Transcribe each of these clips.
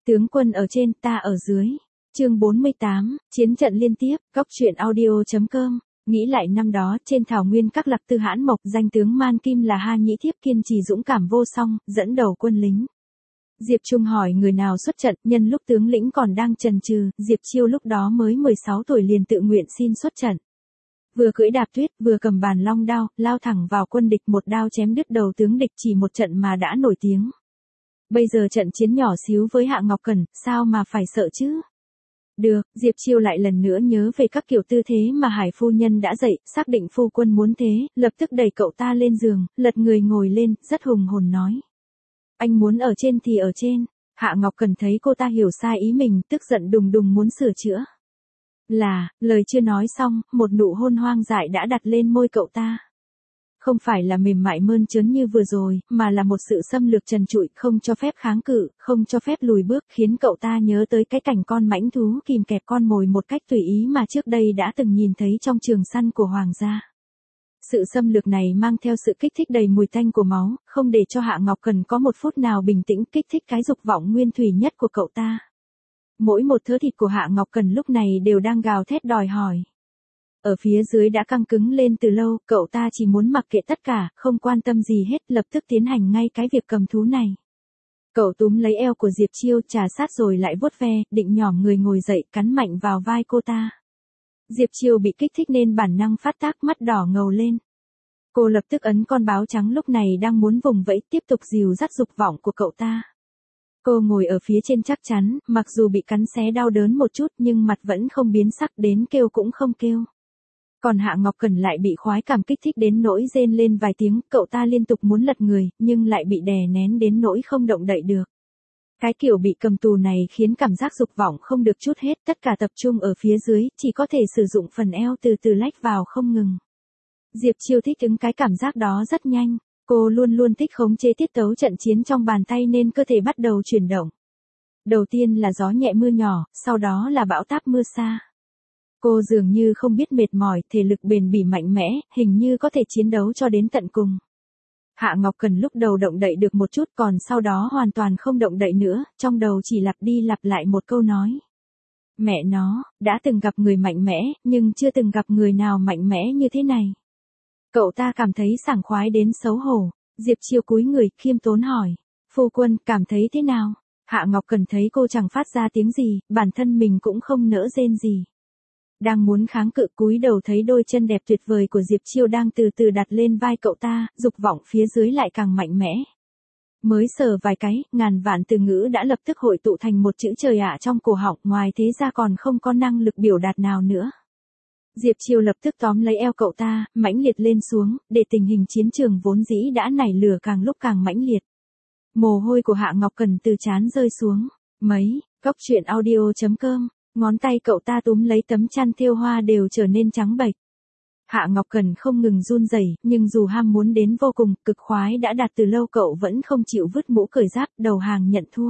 Tướng quân ở trên, ta ở dưới. Chương 48, chiến trận liên tiếp, góc truyện audio.com. Nghĩ lại năm đó, trên thảo nguyên các Lạc Tư Hãn Mộc, danh tướng Man Kim là Ha Nhĩ Thiếp kiên trì dũng cảm vô song, dẫn đầu quân lính. Diệp Trung hỏi người nào xuất trận, nhân lúc tướng lĩnh còn đang chần chừ, Diệp Chiêu lúc đó mới 16 tuổi liền tự nguyện xin xuất trận. Vừa cưỡi đạp tuyết, vừa cầm bàn long đao, lao thẳng vào quân địch, một đao chém đứt đầu tướng địch, chỉ một trận mà đã nổi tiếng. Bây giờ trận chiến nhỏ xíu với Hạ Ngọc Cẩn, sao mà phải sợ chứ? Được, Diệp Chiêu lại lần nữa nhớ về các kiểu tư thế mà Hải phu nhân đã dạy, xác định phu quân muốn thế, lập tức đẩy cậu ta lên giường, lật người ngồi lên, rất hùng hồn nói. Anh muốn ở trên thì ở trên. Hạ Ngọc Cẩn thấy cô ta hiểu sai ý mình, tức giận đùng đùng muốn sửa chữa. Lời chưa nói xong, một nụ hôn hoang dại đã đặt lên môi cậu ta. Không phải là mềm mại mơn trớn như vừa rồi, mà là một sự xâm lược trần trụi, không cho phép kháng cự, không cho phép lùi bước, khiến cậu ta nhớ tới cái cảnh con mãnh thú kìm kẹp con mồi một cách tùy ý mà trước đây đã từng nhìn thấy trong trường săn của hoàng gia. Sự xâm lược này mang theo sự kích thích đầy mùi tanh của máu, không để cho Hạ Ngọc Cẩn có một phút nào bình tĩnh, kích thích cái dục vọng nguyên thủy nhất của cậu ta. Mỗi một thớ thịt của Hạ Ngọc Cẩn lúc này đều đang gào thét đòi hỏi. Ở phía dưới đã căng cứng lên từ lâu, cậu ta chỉ muốn mặc kệ tất cả, không quan tâm gì hết, lập tức tiến hành ngay cái việc cầm thú này. Cậu túm lấy eo của Diệp Chiêu, trà sát rồi lại vuốt ve, định nhỏm người ngồi dậy, cắn mạnh vào vai cô ta. Diệp Chiêu bị kích thích nên bản năng phát tác, mắt đỏ ngầu lên. Cô lập tức ấn con báo trắng lúc này đang muốn vùng vẫy, tiếp tục dìu dắt dục vọng của cậu ta. Cô ngồi ở phía trên chắc chắn, mặc dù bị cắn xé đau đớn một chút nhưng mặt vẫn không biến sắc, đến kêu cũng không kêu. Còn Hạ Ngọc Cẩn lại bị khoái cảm kích thích đến nỗi rên lên vài tiếng, cậu ta liên tục muốn lật người, nhưng lại bị đè nén đến nỗi không động đậy được. Cái kiểu bị cầm tù này khiến cảm giác dục vọng không được trút hết, tất cả tập trung ở phía dưới, chỉ có thể sử dụng phần eo từ từ lách vào không ngừng. Diệp Chiêu thích ứng cái cảm giác đó rất nhanh, cô luôn luôn thích khống chế tiết tấu trận chiến trong bàn tay nên cơ thể bắt đầu chuyển động. Đầu tiên là gió nhẹ mưa nhỏ, sau đó là bão táp mưa xa. Cô dường như không biết mệt mỏi, thể lực bền bỉ mạnh mẽ, hình như có thể chiến đấu cho đến tận cùng. Hạ Ngọc Cẩn lúc đầu động đậy được một chút, còn sau đó hoàn toàn không động đậy nữa, trong đầu chỉ lặp đi lặp lại một câu nói. Mẹ nó, đã từng gặp người mạnh mẽ, nhưng chưa từng gặp người nào mạnh mẽ như thế này. Cậu ta cảm thấy sảng khoái đến xấu hổ. Diệp Chiêu cúi người, khiêm tốn hỏi. Phu quân, cảm thấy thế nào? Hạ Ngọc Cẩn thấy cô chẳng phát ra tiếng gì, bản thân mình cũng không nỡ rên gì. Đang muốn kháng cự, cúi đầu thấy đôi chân đẹp tuyệt vời của Diệp Chiêu đang từ từ đặt lên vai cậu ta, dục vọng phía dưới lại càng mạnh mẽ. Mới sờ vài cái, ngàn vạn từ ngữ đã lập tức hội tụ thành một chữ trời ạ trong cổ họng, ngoài thế ra còn không có năng lực biểu đạt nào nữa. Diệp Chiêu lập tức tóm lấy eo cậu ta, mãnh liệt lên xuống, để tình hình chiến trường vốn dĩ đã nảy lửa càng lúc càng mãnh liệt. Mồ hôi của Hạ Ngọc Cẩn từ trán rơi xuống. Góc truyện audio.com. Ngón tay cậu ta túm lấy tấm chăn thêu hoa đều trở nên trắng bệch. Hạ Ngọc Cẩn không ngừng run rẩy, nhưng dù ham muốn đến vô cùng, cực khoái đã đạt từ lâu, cậu vẫn không chịu vứt mũ cởi giáp, đầu hàng nhận thua.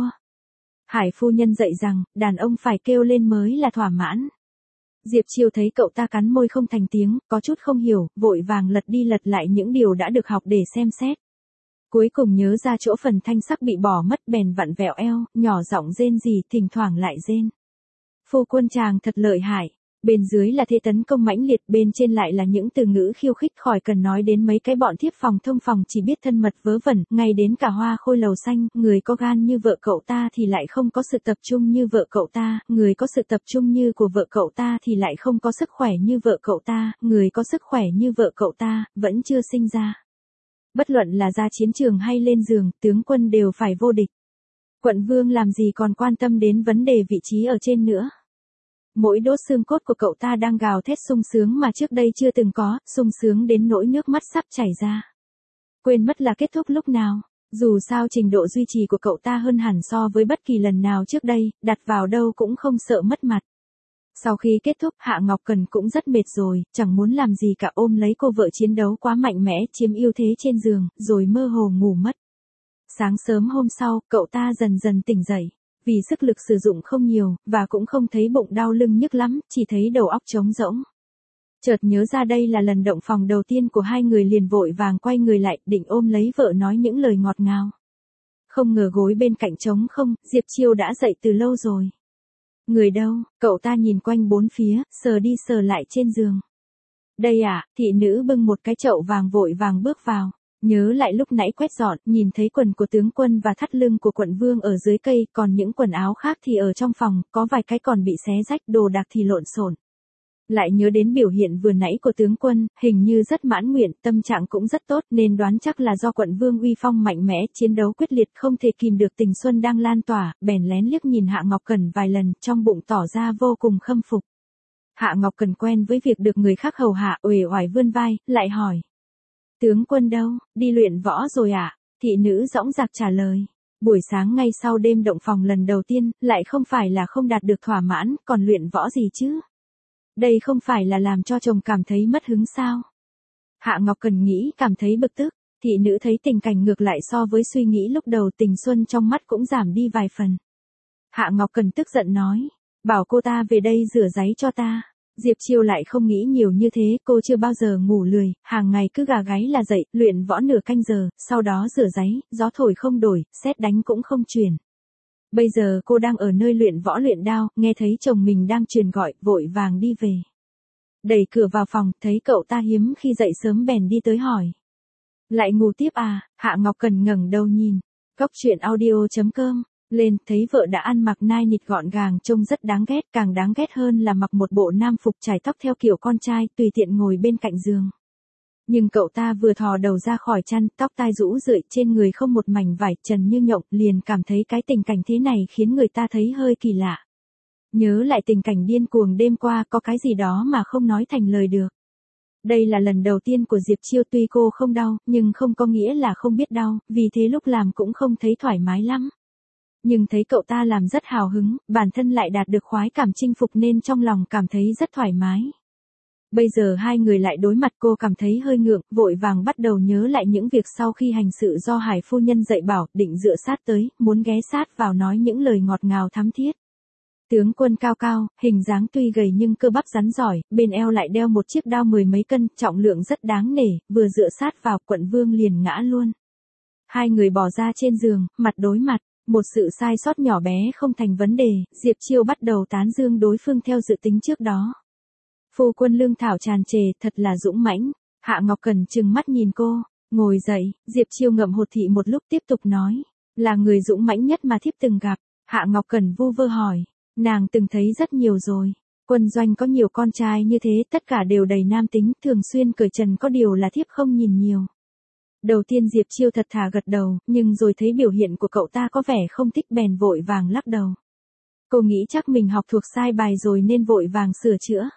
Hải phu nhân dạy rằng, đàn ông phải kêu lên mới là thỏa mãn. Diệp Chiêu thấy cậu ta cắn môi không thành tiếng, có chút không hiểu, vội vàng lật đi lật lại những điều đã được học để xem xét. Cuối cùng nhớ ra chỗ phần thanh sắc bị bỏ mất, bèn vặn vẹo eo, nhỏ giọng rên rỉ, thỉnh thoảng lại rên. Phu quân chàng thật lợi hại. Bên dưới là thế tấn công mãnh liệt, bên trên lại là những từ ngữ khiêu khích, khỏi cần nói đến mấy cái bọn thiếp phòng thông phòng chỉ biết thân mật vớ vẩn, ngay đến cả Hoa Khôi lầu xanh, người có gan như vợ cậu ta thì lại không có sự tập trung như vợ cậu ta, người có sự tập trung như của vợ cậu ta thì lại không có sức khỏe như vợ cậu ta, người có sức khỏe như vợ cậu ta, vẫn chưa sinh ra. Bất luận là ra chiến trường hay lên giường, tướng quân đều phải vô địch. Quận vương làm gì còn quan tâm đến vấn đề vị trí ở trên nữa. Mỗi đốt xương cốt của cậu ta đang gào thét sung sướng mà trước đây chưa từng có, sung sướng đến nỗi nước mắt sắp chảy ra. Quên mất là kết thúc lúc nào, dù sao trình độ duy trì của cậu ta hơn hẳn so với bất kỳ lần nào trước đây, đặt vào đâu cũng không sợ mất mặt. Sau khi kết thúc, Hạ Ngọc Cẩn cũng rất mệt rồi, chẳng muốn làm gì cả, ôm lấy cô vợ chiến đấu quá mạnh mẽ, chiếm ưu thế trên giường, rồi mơ hồ ngủ mất. Sáng sớm hôm sau, cậu ta dần dần tỉnh dậy. Vì sức lực sử dụng không nhiều, và cũng không thấy bụng đau lưng nhức lắm, chỉ thấy đầu óc trống rỗng. Chợt nhớ ra đây là lần động phòng đầu tiên của hai người, liền vội vàng quay người lại, định ôm lấy vợ nói những lời ngọt ngào. Không ngờ gối bên cạnh trống không, Diệp Chiêu đã dậy từ lâu rồi. Người đâu? Cậu ta nhìn quanh bốn phía, sờ đi sờ lại trên giường. Đây à, thị nữ bưng một cái chậu vàng vội vàng bước vào. Nhớ lại lúc nãy quét dọn, nhìn thấy quần của tướng quân và thắt lưng của quận vương ở dưới cây, còn những quần áo khác thì ở trong phòng, có vài cái còn bị xé rách, đồ đạc thì lộn xộn. Lại nhớ đến biểu hiện vừa nãy của tướng quân, hình như rất mãn nguyện, tâm trạng cũng rất tốt nên đoán chắc là do quận vương uy phong mạnh mẽ, chiến đấu quyết liệt không thể kìm được tình xuân đang lan tỏa, bèn lén liếc nhìn Hạ Ngọc Cẩn vài lần, trong bụng tỏ ra vô cùng khâm phục. Hạ Ngọc Cẩn quen với việc được người khác hầu hạ, uể oải vươn vai, lại hỏi. Tướng quân đâu, đi luyện võ rồi ạ? Thị nữ dõng dạc trả lời. Buổi sáng ngay sau đêm động phòng lần đầu tiên, lại không phải là không đạt được thỏa mãn, còn luyện võ gì chứ? Đây không phải là làm cho chồng cảm thấy mất hứng sao? Hạ Ngọc Cần nghĩ cảm thấy bực tức, thị nữ thấy tình cảnh ngược lại so với suy nghĩ lúc đầu, tình xuân trong mắt cũng giảm đi vài phần. Hạ Ngọc Cần tức giận nói, bảo cô ta về đây rửa ráy cho ta. Diệp Chiêu lại không nghĩ nhiều như thế, cô chưa bao giờ ngủ lười, hàng ngày cứ gà gáy là dậy, luyện võ nửa canh giờ, sau đó rửa ráy, gió thổi không đổi, sét đánh cũng không truyền. Bây giờ cô đang ở nơi luyện võ luyện đao, nghe thấy chồng mình đang truyền gọi, vội vàng đi về. Đẩy cửa vào phòng, thấy cậu ta hiếm khi dậy sớm bèn đi tới hỏi. Lại ngủ tiếp à? Hạ Ngọc Cần ngẩng đầu nhìn. Cóc truyện audio.com lên, thấy vợ đã ăn mặc nai nịt gọn gàng, trông rất đáng ghét, càng đáng ghét hơn là mặc một bộ nam phục trải tóc theo kiểu con trai, tùy tiện ngồi bên cạnh giường. Nhưng cậu ta vừa thò đầu ra khỏi chăn, tóc tai rũ rượi, trên người không một mảnh vải, trần như nhộng, liền cảm thấy cái tình cảnh thế này khiến người ta thấy hơi kỳ lạ. Nhớ lại tình cảnh điên cuồng đêm qua, có cái gì đó mà không nói thành lời được. Đây là lần đầu tiên của Diệp Chiêu, tuy cô không đau, nhưng không có nghĩa là không biết đau, vì thế lúc làm cũng không thấy thoải mái lắm. Nhưng thấy cậu ta làm rất hào hứng, bản thân lại đạt được khoái cảm chinh phục nên trong lòng cảm thấy rất thoải mái. Bây giờ hai người lại đối mặt, cô cảm thấy hơi ngượng, vội vàng bắt đầu nhớ lại những việc sau khi hành sự do Hải phu nhân dạy bảo, định dựa sát tới, muốn ghé sát vào nói những lời ngọt ngào thắm thiết. Tướng quân cao cao, hình dáng tuy gầy nhưng cơ bắp rắn giỏi, bên eo lại đeo một chiếc đao 10 mấy cân, trọng lượng rất đáng nể, vừa dựa sát vào, quận vương liền ngã luôn. Hai người bò ra trên giường, mặt đối mặt, một sự sai sót nhỏ bé không thành vấn đề, Diệp Chiêu bắt đầu tán dương đối phương theo dự tính trước đó. Phu quân lương thảo tràn trề, thật là dũng mãnh. Hạ Ngọc Cần trừng mắt nhìn cô, ngồi dậy, Diệp Chiêu ngậm hột thị một lúc tiếp tục nói, là người dũng mãnh nhất mà thiếp từng gặp. Hạ Ngọc Cần vu vơ hỏi, nàng từng thấy rất nhiều rồi. Quân doanh có nhiều con trai như thế, tất cả đều đầy nam tính, thường xuyên cởi trần, có điều là thiếp không nhìn nhiều. Đầu tiên Diệp Chiêu thật thà gật đầu, nhưng rồi thấy biểu hiện của cậu ta có vẻ không thích bèn vội vàng lắc đầu. Cô nghĩ chắc mình học thuộc sai bài rồi nên vội vàng sửa chữa.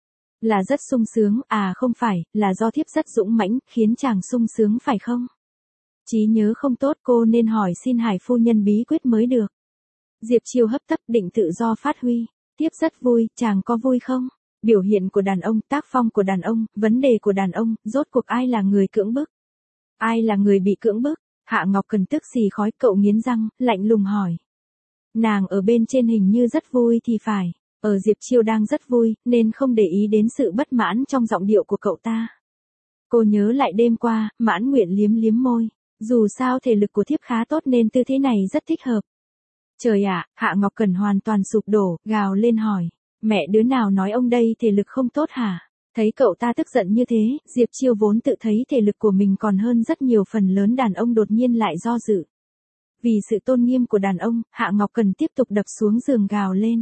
Là rất sung sướng, à không phải, là do thiếp rất dũng mãnh, khiến chàng sung sướng phải không? Trí nhớ không tốt, cô nên hỏi xin Hải phu nhân bí quyết mới được. Diệp Chiêu hấp tấp định tự do phát huy, thiếp rất vui, chàng có vui không? Biểu hiện của đàn ông, tác phong của đàn ông, vấn đề của đàn ông, rốt cuộc ai là người cưỡng bức? Ai là người bị cưỡng bức? Hạ Ngọc Cần tức xì khói, cậu nghiến răng, lạnh lùng hỏi. Nàng ở bên trên hình như rất vui thì phải. Ở Diệp Chiêu đang rất vui, nên không để ý đến sự bất mãn trong giọng điệu của cậu ta. Cô nhớ lại đêm qua, mãn nguyện liếm liếm môi. Dù sao thể lực của thiếp khá tốt nên tư thế này rất thích hợp. Trời ạ, Hạ Ngọc Cần hoàn toàn sụp đổ, gào lên hỏi. Mẹ đứa nào nói ông đây thể lực không tốt hả? Thấy cậu ta tức giận như thế, Diệp Chiêu vốn tự thấy thể lực của mình còn hơn rất nhiều phần lớn đàn ông đột nhiên lại do dự. Vì sự tôn nghiêm của đàn ông, Hạ Ngọc Cần tiếp tục đập xuống giường gào lên.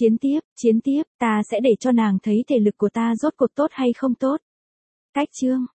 Chiến tiếp, ta sẽ để cho nàng thấy thể lực của ta rốt cuộc tốt hay không tốt. Cách chương.